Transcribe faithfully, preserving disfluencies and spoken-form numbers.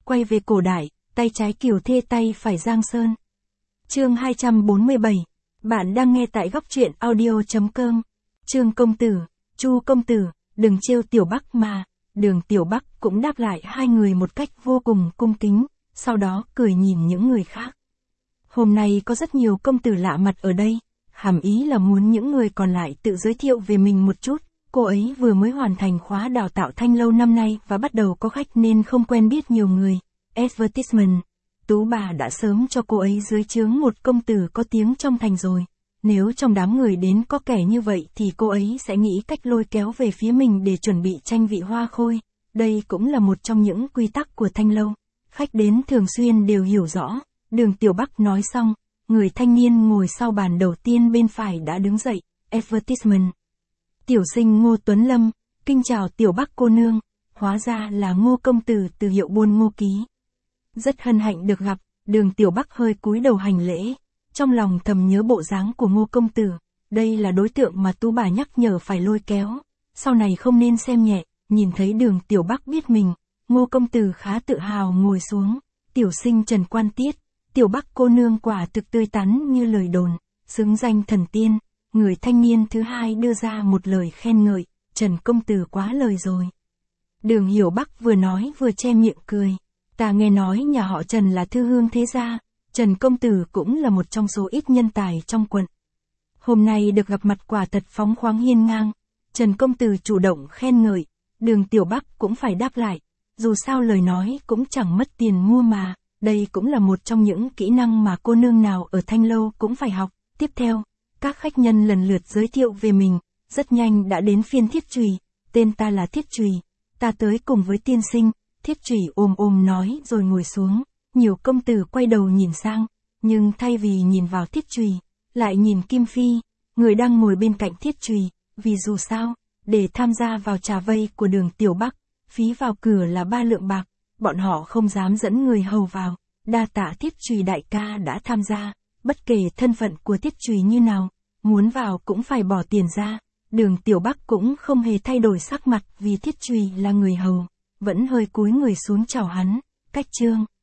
quay về cổ đại, tay trái Kiều Thê tay phải Giang Sơn. Chương hai trăm bốn mươi bảy. Bạn đang nghe tại góc truyện audio chấm com. Trương công tử, Chu công tử, đừng trêu Tiểu Bắc mà. Đường Tiểu Bắc cũng đáp lại hai người một cách vô cùng cung kính, sau đó cười nhìn những người khác. Hôm nay có rất nhiều công tử lạ mặt ở đây, hàm ý là muốn những người còn lại tự giới thiệu về mình một chút. Cô ấy vừa mới hoàn thành khóa đào tạo Thanh Lâu năm nay và bắt đầu có khách nên không quen biết nhiều người. Advertisement. Tú bà đã sớm cho cô ấy dưới trướng một công tử có tiếng trong thành rồi. Nếu trong đám người đến có kẻ như vậy thì cô ấy sẽ nghĩ cách lôi kéo về phía mình để chuẩn bị tranh vị hoa khôi. Đây cũng là một trong những quy tắc của Thanh Lâu. Khách đến thường xuyên đều hiểu rõ. Đường Tiểu Bắc nói xong, người thanh niên ngồi sau bàn đầu tiên bên phải đã đứng dậy. Advertisement. Tiểu sinh Ngô Tuấn Lâm, kinh chào Tiểu Bắc cô nương, hóa ra là Ngô công tử từ hiệu buôn Ngô Ký. Rất hân hạnh được gặp, Đường Tiểu Bắc hơi cúi đầu hành lễ, trong lòng thầm nhớ bộ dáng của Ngô công tử, đây là đối tượng mà Tú bà nhắc nhở phải lôi kéo, sau này không nên xem nhẹ. Nhìn thấy Đường Tiểu Bắc biết mình, Ngô công tử khá tự hào ngồi xuống. Tiểu sinh Trần Quan Tiết, Tiểu Bắc cô nương quả thực tươi tắn như lời đồn, xứng danh thần tiên. Người thanh niên thứ hai đưa ra một lời khen ngợi, Trần công tử quá lời rồi. Đường Hiểu Bắc vừa nói vừa che miệng cười, ta nghe nói nhà họ Trần là thư hương thế gia, Trần công tử cũng là một trong số ít nhân tài trong quận. Hôm nay được gặp mặt quả thật phóng khoáng hiên ngang, Trần công tử chủ động khen ngợi, Đường Tiểu Bắc cũng phải đáp lại, dù sao lời nói cũng chẳng mất tiền mua mà, đây cũng là một trong những kỹ năng mà cô nương nào ở Thanh Lâu cũng phải học. Tiếp theo, các khách nhân lần lượt giới thiệu về mình, rất nhanh đã đến phiên Thiết Trùy, tên ta là Thiết Trùy, ta tới cùng với tiên sinh. Thiết Trùy ôm ôm nói rồi ngồi xuống, nhiều công tử quay đầu nhìn sang, nhưng thay vì nhìn vào Thiết Trùy, lại nhìn Kim Phi, người đang ngồi bên cạnh Thiết Trùy, vì dù sao, để tham gia vào trà vây của Đường Tiểu Bắc, phí vào cửa là ba lượng bạc, bọn họ không dám dẫn người hầu vào, đa tạ Thiết Trùy đại ca đã tham gia. Bất kể thân phận của Thiết Trùy như nào, muốn vào cũng phải bỏ tiền ra. Đường Tiểu Bắc cũng không hề thay đổi sắc mặt vì Thiết Trùy là người hầu, vẫn hơi cúi người xuống chào hắn. Cách Trương